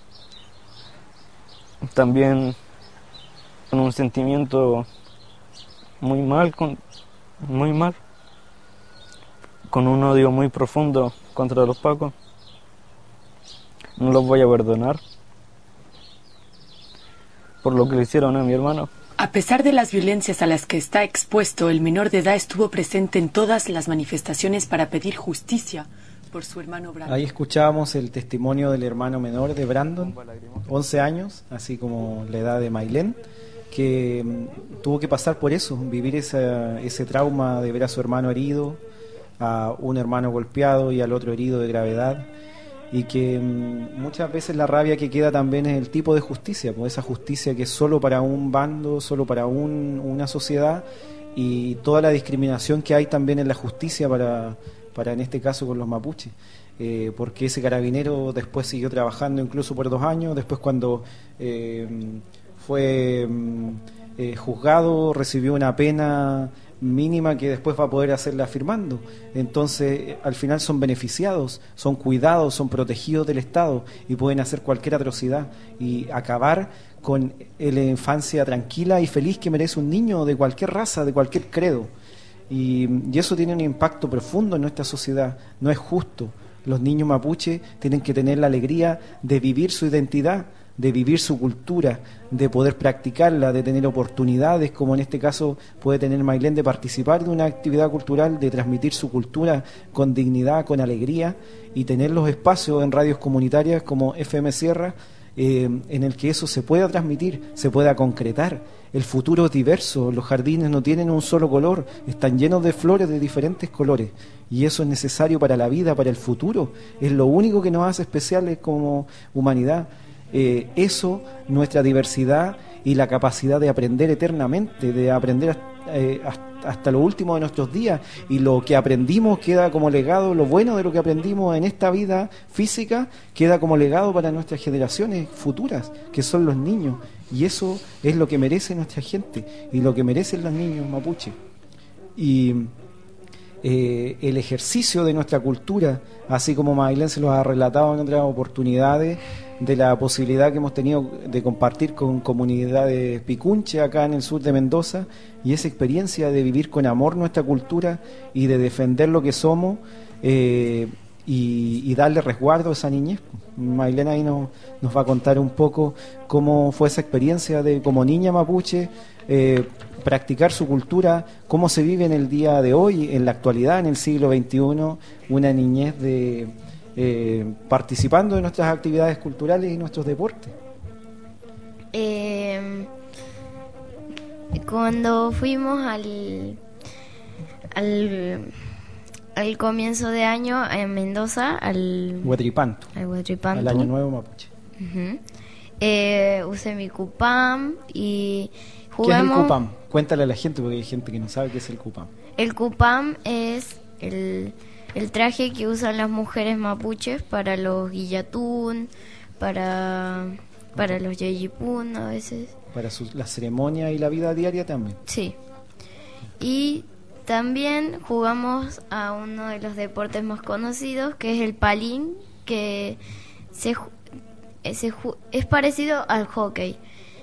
también con un sentimiento muy mal, con, muy mal, con un odio muy profundo contra los Pacos. No los voy a perdonar por lo que le hicieron a mi hermano. A pesar de las violencias a las que está expuesto, el menor de edad estuvo presente en todas las manifestaciones para pedir justicia por su hermano Brandon. Ahí escuchábamos el testimonio del hermano menor de Brandon, once años, así como la edad de Maylén, que mm, tuvo que pasar por eso, vivir esa, ese trauma de ver a su hermano herido, a un hermano golpeado y al otro herido de gravedad, y que mm, muchas veces la rabia que queda también es el tipo de justicia, pues esa justicia que es solo para un bando, solo para un, una sociedad, y toda la discriminación que hay también en la justicia para, para en este caso con los mapuches. Eh, porque ese carabinero después siguió trabajando incluso por dos años, después cuando eh, fue eh, juzgado recibió una pena mínima que después va a poder hacerla firmando. Entonces al final son beneficiados, son cuidados, son protegidos del Estado y pueden hacer cualquier atrocidad y acabar con la infancia tranquila y feliz que merece un niño de cualquier raza, de cualquier credo. Y, y eso tiene un impacto profundo en nuestra sociedad. No es justo. Los niños mapuche tienen que tener la alegría de vivir su identidad, de vivir su cultura, de poder practicarla, de tener oportunidades, como en este caso puede tener Maylén, de participar de una actividad cultural, de transmitir su cultura con dignidad, con alegría, y tener los espacios en radios comunitarias como F M Sierra, eh, en el que eso se pueda transmitir, se pueda concretar. El futuro es diverso, los jardines no tienen un solo color, están llenos de flores de diferentes colores, y eso es necesario para la vida, para el futuro, es lo único que nos hace especiales como humanidad. Eh, eso, nuestra diversidad y la capacidad de aprender eternamente, de aprender hasta, eh, hasta, hasta lo último de nuestros días, y lo que aprendimos queda como legado, lo bueno de lo que aprendimos en esta vida física queda como legado para nuestras generaciones futuras, que son los niños, y eso es lo que merece nuestra gente y lo que merecen los niños mapuche. Y eh, el ejercicio de nuestra cultura, así como Maylén se los ha relatado en otras oportunidades, de la posibilidad que hemos tenido de compartir con comunidades picunche acá en el sur de Mendoza, y esa experiencia de vivir con amor nuestra cultura y de defender lo que somos, eh, y, y darle resguardo a esa niñez. Maylén ahí nos, nos va a contar un poco cómo fue esa experiencia de como niña mapuche, eh, practicar su cultura, cómo se vive en el día de hoy, en la actualidad, en el siglo veintiuno, una niñez de eh, participando de nuestras actividades culturales y nuestros deportes. Eh, cuando fuimos al al al comienzo de año en Mendoza, al Huatripanto, al Huatripanto, al Año Nuevo Mapuche. Uh-huh. eh, usé mi cupam y ¿Qué jugamos. es el cupam? Cuéntale a la gente, porque hay gente que no sabe qué es el cupam. El cupam es el, el traje que usan las mujeres mapuches para los guillatún, para, para los yeyipún a veces. Para su, la ceremonia y la vida diaria también. Sí. Y también jugamos a uno de los deportes más conocidos, que es el palín, que se, se, es parecido al hockey.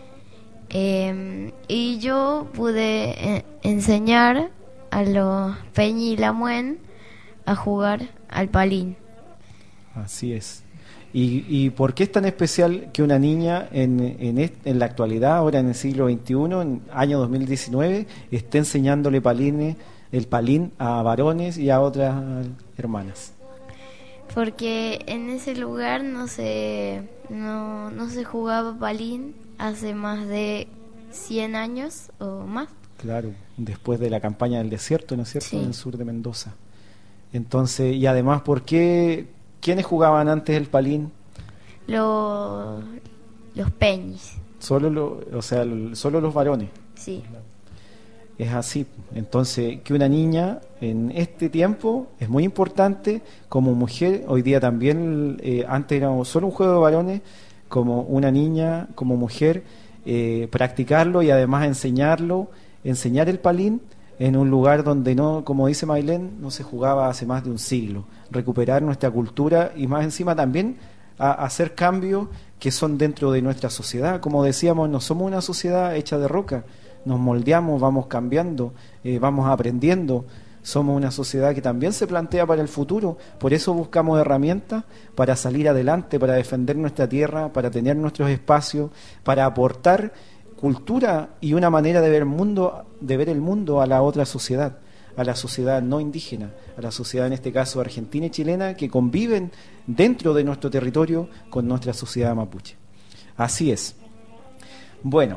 Eh, y yo pude eh, enseñar a los Peñi y Lamuen a jugar al palín. Así es. ¿Y, y por qué es tan especial que una niña en, en, est, en la actualidad, ahora en el siglo veintiuno, en año dos mil diecinueve, esté enseñándole palines, el palín a varones y a otras hermanas? Porque en ese lugar no se, no, no se jugaba palín hace más de cien años o más. Claro, después de la campaña del desierto, ¿no es cierto?, sí. En el sur de Mendoza. Entonces, y además, ¿por qué? ¿Quiénes jugaban antes el palín? Los, los peñis. Solo, lo, o sea, solo los varones. Sí. Es así. Entonces, que una niña en este tiempo es muy importante como mujer. Hoy día también, eh, antes era solo un juego de varones, como una niña, como mujer, eh, practicarlo y además enseñarlo, enseñar el palín en un lugar donde no, como dice Maylén, no se jugaba hace más de un siglo. Recuperar nuestra cultura y más encima también a, a hacer cambios que son dentro de nuestra sociedad. Como decíamos, no somos una sociedad hecha de roca, nos moldeamos, vamos cambiando, eh, vamos aprendiendo. Somos una sociedad que también se plantea para el futuro, por eso buscamos herramientas para salir adelante, para defender nuestra tierra, para tener nuestros espacios, para aportar cultura y una manera de ver el mundo, de ver el mundo a la otra sociedad, a la sociedad no indígena, a la sociedad en este caso argentina y chilena, que conviven dentro de nuestro territorio con nuestra sociedad mapuche. Así es. Bueno,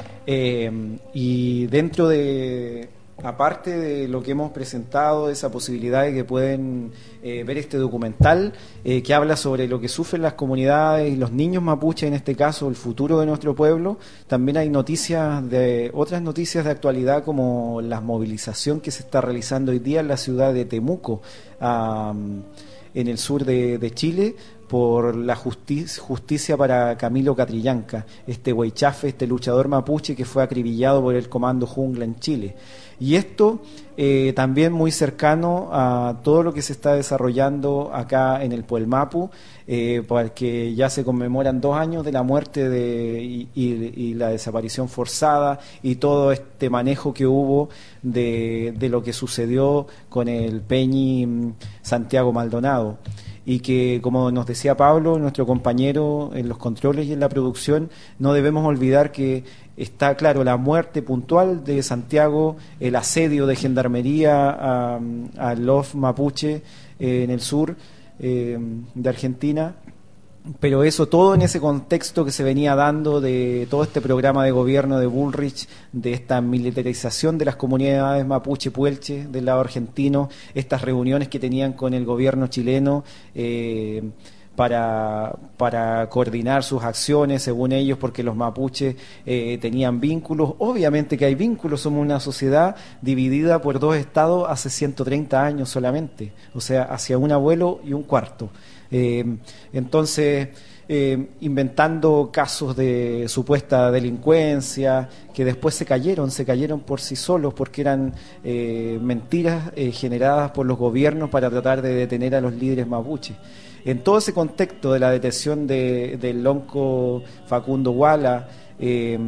eh, y dentro de, aparte de lo que hemos presentado, esa posibilidad de que pueden eh, ver este documental eh, que habla sobre lo que sufren las comunidades y los niños mapuches, en este caso el futuro de nuestro pueblo, también hay noticias de otras noticias de actualidad, como la movilización que se está realizando hoy día en la ciudad de Temuco, um, en el sur de, de Chile, por la justicia, justicia para Camilo Catrillanca, este huaychafe, este luchador mapuche que fue acribillado por el Comando Jungla en Chile. Y esto eh, también muy cercano a todo lo que se está desarrollando acá en el Puelmapu, eh, porque ya se conmemoran dos años de la muerte de, y, y, y la desaparición forzada y todo este manejo que hubo de, de lo que sucedió con el Peñi Santiago Maldonado. Y que, como nos decía Pablo, nuestro compañero en los controles y en la producción, no debemos olvidar que está, claro, la muerte puntual de Santiago, el asedio de gendarmería a, a los mapuche eh, en el sur eh, de Argentina, pero eso todo en ese contexto que se venía dando de todo este programa de gobierno de Bullrich, de esta militarización de las comunidades mapuche puelche del lado argentino, estas reuniones que tenían con el gobierno chileno eh, para, para coordinar sus acciones según ellos, porque los mapuches eh, tenían vínculos. Obviamente que hay vínculos, somos una sociedad dividida por dos estados hace ciento treinta años solamente, o sea, hacia un abuelo y un cuarto. Eh, entonces, eh, inventando casos de supuesta delincuencia que después se cayeron, se cayeron por sí solos porque eran eh, mentiras eh, generadas por los gobiernos para tratar de detener a los líderes mapuches. En todo ese contexto de la detención de, del lonco Facundo Guala, eh,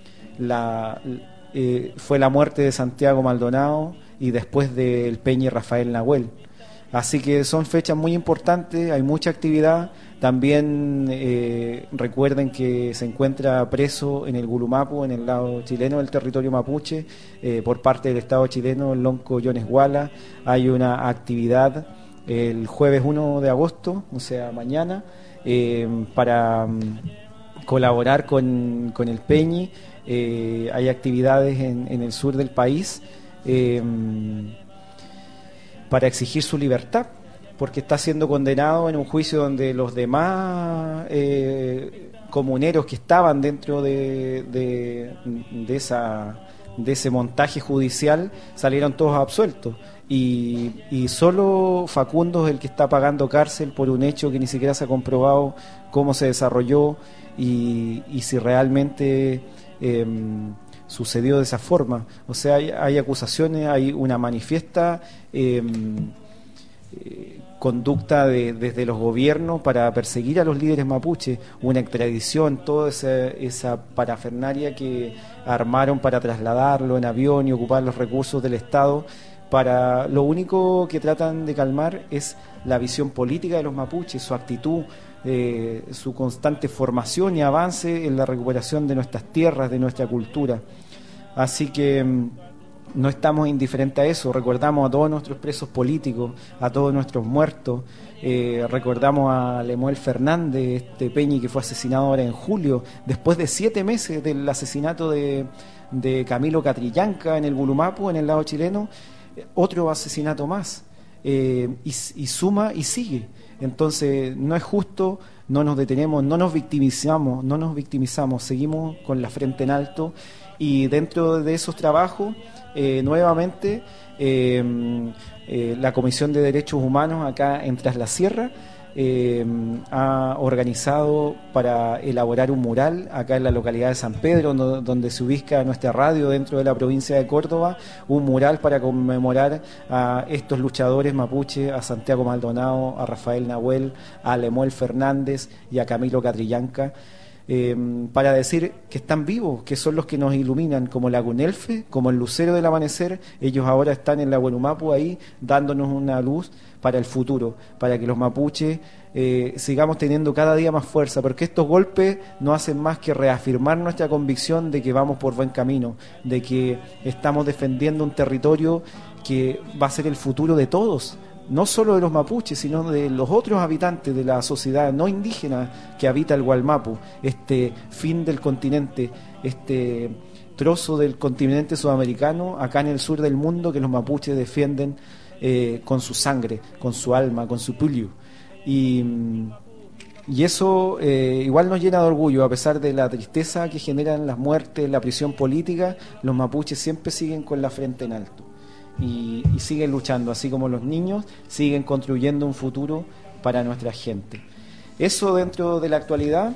la, eh, fue la muerte de Santiago Maldonado y después del Peñi Rafael Nahuel. Así que son fechas muy importantes, hay mucha actividad. También eh, recuerden que se encuentra preso en el Gulumapu, en el lado chileno del territorio mapuche, eh, por parte del Estado chileno, el lonco Yones Guala. Hay una actividad el jueves uno de agosto, o sea, mañana, eh, para um, colaborar con, con el Peñi. Eh, hay actividades en, en el sur del país. Eh, para exigir su libertad, porque está siendo condenado en un juicio donde los demás eh, comuneros que estaban dentro de, de, de, esa, de ese montaje judicial salieron todos absueltos. Y, y solo Facundo es el que está pagando cárcel por un hecho que ni siquiera se ha comprobado cómo se desarrolló y, y si realmente eh, sucedió de esa forma. O sea, hay, hay acusaciones, hay una manifiesta eh, eh, conducta de, desde los gobiernos para perseguir a los líderes mapuches, una extradición, toda esa, esa parafernalia que armaron para trasladarlo en avión y ocupar los recursos del Estado. Para lo único que tratan de calmar es la visión política de los mapuches, su actitud, eh, su constante formación y avance en la recuperación de nuestras tierras, de nuestra cultura. Así que mm, no estamos indiferentes a eso, recordamos a todos nuestros presos políticos, a todos nuestros muertos, eh, recordamos a Lemuel Fernández, este Peñi que fue asesinado ahora en julio, después de siete meses del asesinato de, de Camilo Catrillanca en el Gulumapu, en el lado chileno. Otro asesinato más, eh, y, y suma y sigue. Entonces no es justo, no nos detenemos, no nos victimizamos, no nos victimizamos, seguimos con la frente en alto, y dentro de esos trabajos, eh, nuevamente, eh, eh, la Comisión de Derechos Humanos acá en Tras la Sierra Eh, ha organizado para elaborar un mural acá en la localidad de San Pedro, no, donde se ubica nuestra radio dentro de la provincia de Córdoba, un mural para conmemorar a estos luchadores mapuche, a Santiago Maldonado, a Rafael Nahuel, a Lemuel Fernández y a Camilo Catrillanca, eh, para decir que están vivos, que son los que nos iluminan, como la Gunelfe, como el lucero del amanecer. Ellos ahora están en la Gulumapu ahí dándonos una luz para el futuro, para que los mapuches eh, sigamos teniendo cada día más fuerza, porque estos golpes no hacen más que reafirmar nuestra convicción de que vamos por buen camino, de que estamos defendiendo un territorio que va a ser el futuro de todos, no solo de los mapuches, sino de los otros habitantes de la sociedad no indígena que habita el Gualmapu, este fin del continente, este trozo del continente sudamericano, acá en el sur del mundo, que los mapuches defienden Eh, con su sangre, con su alma, con su puliu. Y, y eso eh, igual nos llena de orgullo, a pesar de la tristeza que generan las muertes, la prisión política. Los mapuches siempre siguen con la frente en alto y, y siguen luchando, así como los niños siguen construyendo un futuro para nuestra gente. Eso dentro de la actualidad,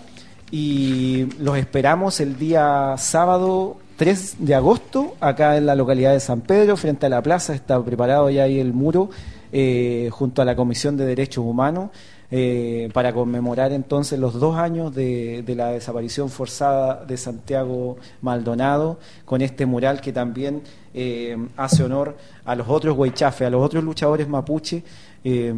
y los esperamos el día sábado tres de agosto, acá en la localidad de San Pedro, frente a la plaza. Está preparado ya ahí el muro, eh, junto a la Comisión de Derechos Humanos, eh, para conmemorar entonces los dos años de, de la desaparición forzada de Santiago Maldonado, con este mural que también eh, hace honor a los otros huaychafes, a los otros luchadores mapuche, eh,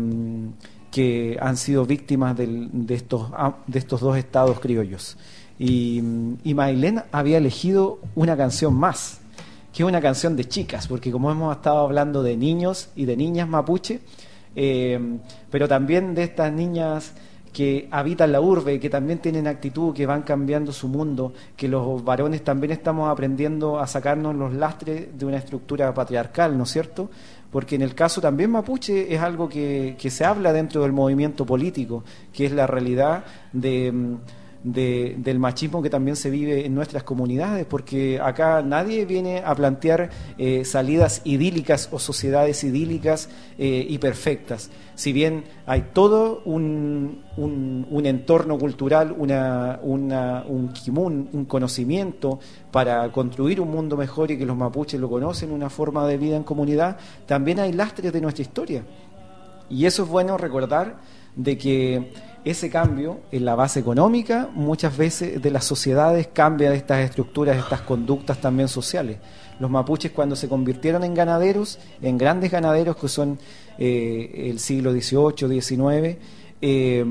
que han sido víctimas del, de, estos, de estos dos estados criollos. Y, y Maylene había elegido una canción más, que es una canción de chicas, porque como hemos estado hablando de niños y de niñas mapuche, eh, pero también de estas niñas que habitan la urbe, que también tienen actitud, que van cambiando su mundo, que los varones también estamos aprendiendo a sacarnos los lastres de una estructura patriarcal, ¿no es cierto? Porque en el caso también mapuche es algo que, que se habla dentro del movimiento político, que es la realidad de... De, del machismo que también se vive en nuestras comunidades, porque acá nadie viene a plantear eh, salidas idílicas o sociedades idílicas eh, y perfectas. Si bien hay todo un, un, un entorno cultural, una, una, un kimun, un conocimiento para construir un mundo mejor y que los mapuches lo conocen, una forma de vida en comunidad, también hay lastres de nuestra historia. Y eso es bueno recordar, de que ese cambio en la base económica muchas veces de las sociedades cambia estas estructuras, estas conductas también sociales. Los mapuches, cuando se convirtieron en ganaderos, en grandes ganaderos que son eh, el siglo dieciocho, diecinueve, eh,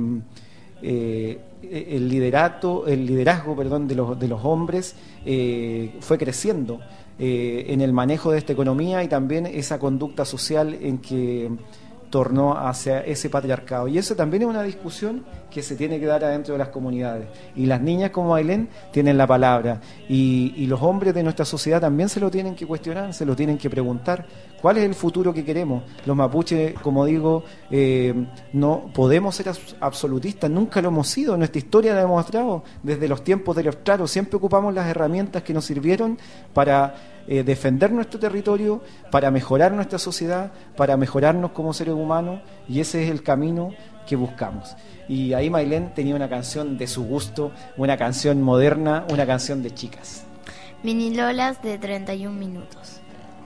eh, el liderato, el liderazgo, perdón, de los de los hombres eh, fue creciendo eh, en el manejo de esta economía, y también esa conducta social en que tornó hacia ese patriarcado. Y eso también es una discusión que se tiene que dar adentro de las comunidades. Y las niñas como Ailén tienen la palabra. Y, y los hombres de nuestra sociedad también se lo tienen que cuestionar, se lo tienen que preguntar. ¿Cuál es el futuro que queremos? Los mapuches, como digo, eh, no podemos ser absolutistas, nunca lo hemos sido. Nuestra historia la ha demostrado. Desde los tiempos de los claros siempre ocupamos las herramientas que nos sirvieron para eh, defender nuestro territorio, para mejorar nuestra sociedad, para mejorarnos como seres humanos, y ese es el camino que buscamos. Y ahí Maylén tenía una canción de su gusto, una canción moderna, una canción de chicas. Mini Lolas de treinta y un minutos.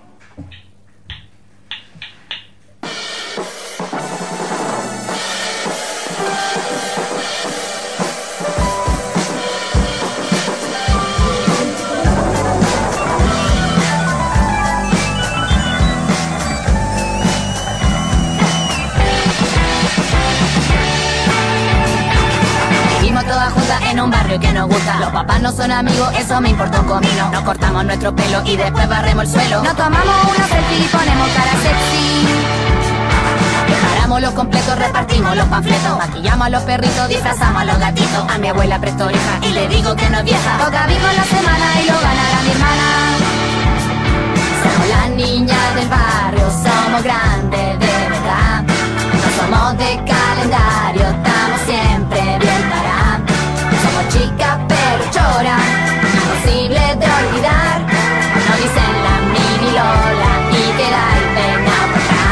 Todas juntas en un barrio que nos gusta. Los papás no son amigos, eso me importa un comino. Nos cortamos nuestro pelo y después barremos el suelo. Nos tomamos una selfie y ponemos cara sexy. Preparamos los completos, repartimos los panfletos. Maquillamos a los perritos, disfrazamos a los gatitos. A mi abuela presto oreja y le digo que no es vieja. Toca bingo en la semana y lo ganará mi hermana. Somos las niñas del barrio, somos grandes de verdad. No somos de calendario, estamos siempre bien parados. Somos chicas pero choras, imposibles de olvidar. Nos dicen la mini Lola y queda el peinado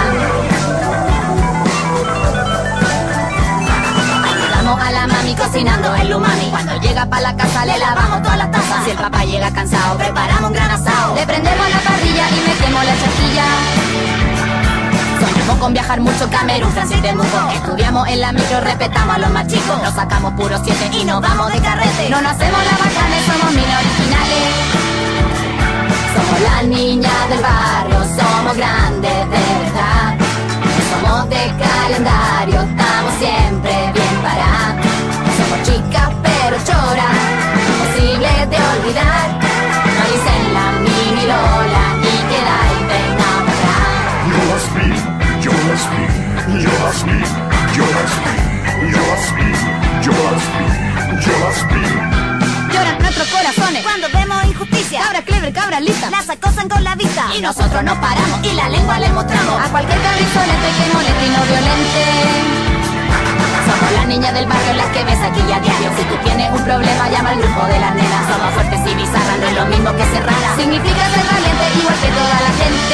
por acá. Ayudamos a la mami cocinando el umami. Cuando llega pa' la casa le lavamos todas las tazas. Si el papá llega cansado preparamos un gran asado. Le prendemos la parrilla y metemos la chasquilla. Soñamos con viajar mucho, Camerún, Francia y Temuco. Estudiamos en la micro, respetamos a los más chicos. Nos sacamos puros siete y nos vamos de carrete. No nos hacemos la bacanes, somos mini originales. Somos las niñas del barrio, somos grandes de verdad. No somos de calendario, estamos siempre bien parados. Somos chicas pero choras, imposibles de olvidar. Nos dicen la mini Lola y queda el peinado para atrás. Yo las vi, yo las vi, yo las vi, yo las vi, yo las vi, yo las vi. Lloran nuestros corazones cuando vemos injusticia. Cabra clever, cabra lista, las acosan con la vista. Y nosotros no paramos y la lengua le mostramos a cualquier cabrizolete que moleste y no violente. Somos las niñas del barrio, las que ves aquí a diario. Si tú tienes un problema, llama al grupo de las nenas. Somos fuertes y bizarras, no es lo mismo que ser rara. Significa ser valiente, igual que toda la gente.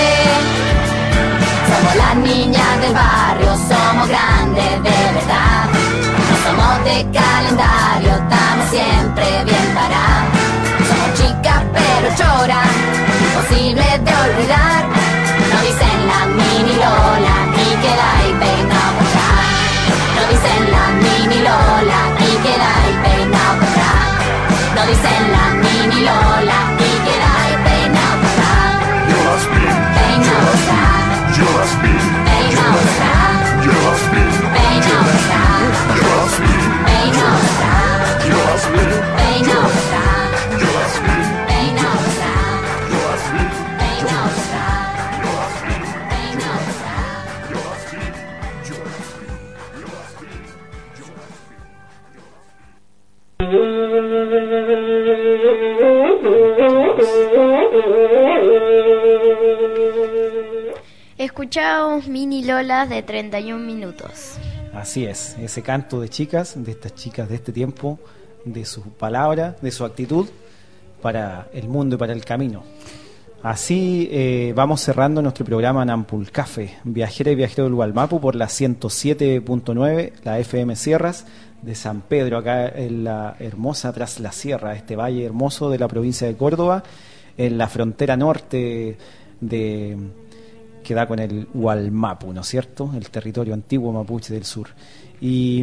Somos las niñas del barrio, somos grandes de verdad. No somos de calendario, estamos siempre bien parados. Somos chicas pero choras, imposibles de olvidar. Nos dicen la mini Lola y queda el peinado por atrás. Nos dicen la mini Lola y queda el peinado por atrás. Nos dicen la mini Lola y queda el peinado por atrás. Yo las vi, peinado por atrás. Yo las vi, yo las vi, yo las vi, peinado por atrás. yo las vi, Peinado por atrás. yo las vi, Peinado por atrás. yo las vi, Peinado por atrás. yo las vi, Peinado por atrás. yo las vi, Peinado por atrás. yo las vi, yo las vi, yo las vi, yo las Escuchamos Mini Lolas de treinta y un minutos. Así es, ese canto de chicas, de estas chicas de este tiempo, de su palabra, de su actitud para el mundo y para el camino. Así eh, vamos cerrando nuestro programa Nampulcafe, viajera y viajero del Gualmapu por la ciento siete punto nueve, la F M Sierras de San Pedro, acá en la hermosa Tras la Sierra, este valle hermoso de la provincia de Córdoba, en la frontera norte de que da con el Gualmapu, ¿no es cierto? El territorio antiguo mapuche del sur. Y,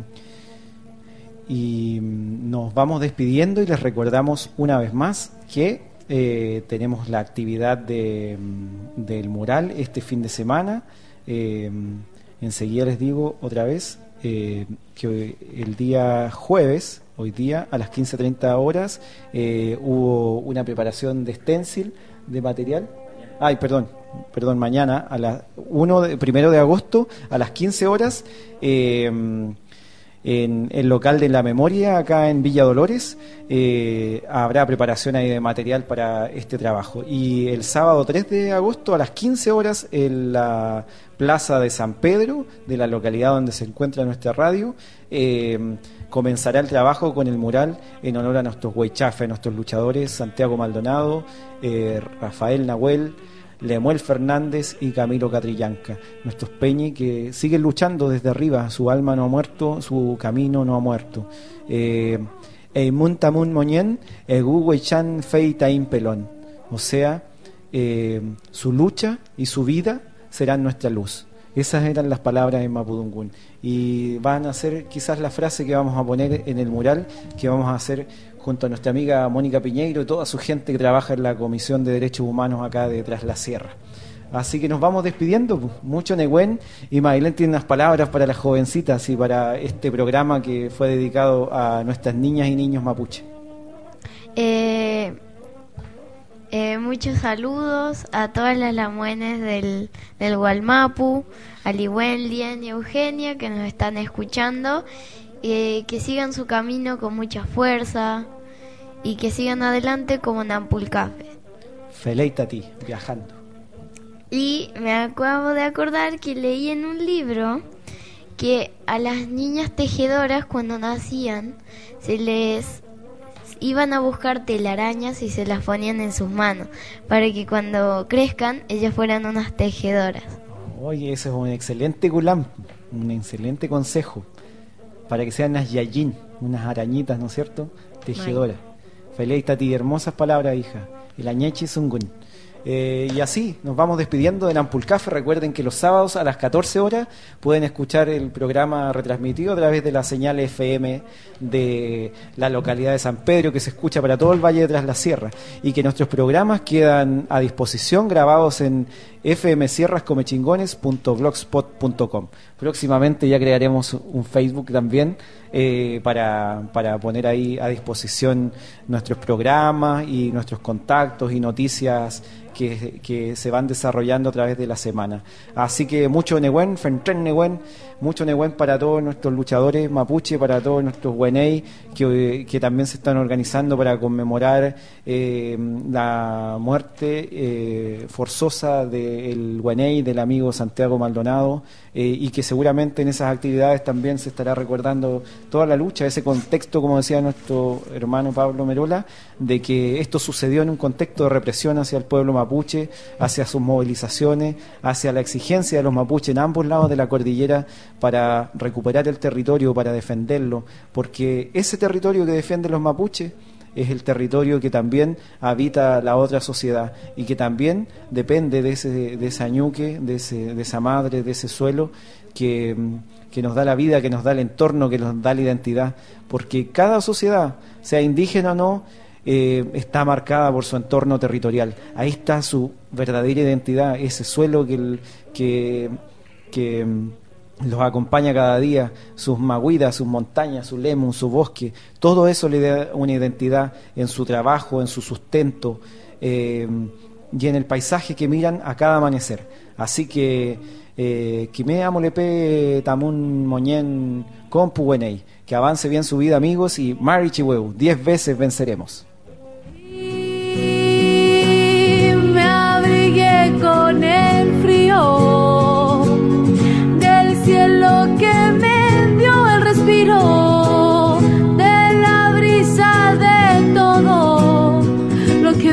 y nos vamos despidiendo y les recordamos una vez más que eh, tenemos la actividad de, del mural este fin de semana. Eh, enseguida les digo otra vez eh, que el día jueves, hoy día a las quince treinta horas, eh, hubo una preparación de stencil de material. Ay, perdón, perdón, mañana a las uno de, primero de agosto a las quince horas eh, en el local de la memoria acá en Villa Dolores. Eh, habrá preparación ahí de material para este trabajo. Y el sábado tres de agosto a las quince horas en la plaza de San Pedro, de la localidad donde se encuentra nuestra radio, eh, comenzará el trabajo con el mural en honor a nuestros huaychafes, a nuestros luchadores Santiago Maldonado, eh, Rafael Nahuel, Lemuel Fernández y Camilo Catrillanca, nuestros peñi que siguen luchando desde arriba. Su alma no ha muerto, su camino no ha muerto. eh, Eimuntamun Moñen, Egu Huaychan Fei Taín Pelón. O sea, eh, su lucha y su vida serán nuestra luz. Esas eran las palabras en mapudungún. Y van a ser quizás la frase que vamos a poner en el mural, que vamos a hacer junto a nuestra amiga Mónica Piñeiro y toda su gente que trabaja en la Comisión de Derechos Humanos acá de Tras la Sierra. Así que nos vamos despidiendo. Mucho Nehuen, y Maylén tiene unas palabras para las jovencitas y para este programa que fue dedicado a nuestras niñas y niños mapuche. Eh, eh, muchos saludos a todas las lamuenes del, del Gualmapu, a Liwen, Lien y Eugenia que nos están escuchando, eh, que sigan su camino con mucha fuerza y que sigan adelante como Nampulcafe. Feleita a ti, viajando. Y me acabo de acordar que leí en un libro que a las niñas tejedoras cuando nacían se les iban a buscar telarañas y se las ponían en sus manos para que cuando crezcan ellas fueran unas tejedoras. Oye, ese es un excelente gulam, un excelente consejo para que sean unas yayin, unas arañitas, ¿no es cierto? Tejedoras. Feleita a ti, hermosas palabras, hija. El añechi sungun. Eh, y así nos vamos despidiendo de Nampulcafe. Recuerden que los sábados a las catorce horas pueden escuchar el programa retransmitido a través de la señal F M de la localidad de San Pedro, que se escucha para todo el Valle de Tras la Sierra, y que nuestros programas quedan a disposición grabados en f m sierras comechingones punto blogspot punto com. Próximamente ya crearemos un Facebook también eh, para, para poner ahí a disposición nuestros programas y nuestros contactos y noticias que, que se van desarrollando a través de la semana. Así que mucho Nehuen, Fentren Nehuen, mucho Nehuen para todos nuestros luchadores mapuche, para todos nuestros Huenei que, que también se están organizando para conmemorar eh, la muerte eh, forzosa del Huenei, del amigo Santiago Maldonado, eh, y que seguramente en esas actividades también se estará recordando toda la lucha, ese contexto, como decía nuestro hermano Pablo Merola, de que esto sucedió en un contexto de represión hacia el pueblo mapuche, hacia sus movilizaciones, hacia la exigencia de los mapuches en ambos lados de la cordillera para recuperar el territorio, para defenderlo, porque ese territorio que defienden los mapuches es el territorio que también habita la otra sociedad y que también depende de ese, de ese añuque, de, ese, de esa madre, de ese suelo que, que nos da la vida, que nos da el entorno, que nos da la identidad, porque cada sociedad, sea indígena o no, eh, está marcada por su entorno territorial. Ahí está su verdadera identidad, ese suelo que, el, que, que los acompaña cada día, sus maguidas, sus montañas, su lemu, su bosque, todo eso le da una identidad en su trabajo, en su sustento eh, y en el paisaje que miran a cada amanecer. Así que eh, que me amolepe tamun moñen compu buenei, que avance bien su vida, amigos, y Mari Chihueu, diez veces venceremos. Y me abrigué con el frío del cielo que me dio el respiro, de la brisa de todo lo que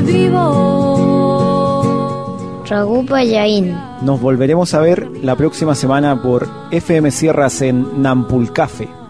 vivo. Ragupa Yain. Nos volveremos a ver la próxima semana por F M Sierras en Nampulcafe.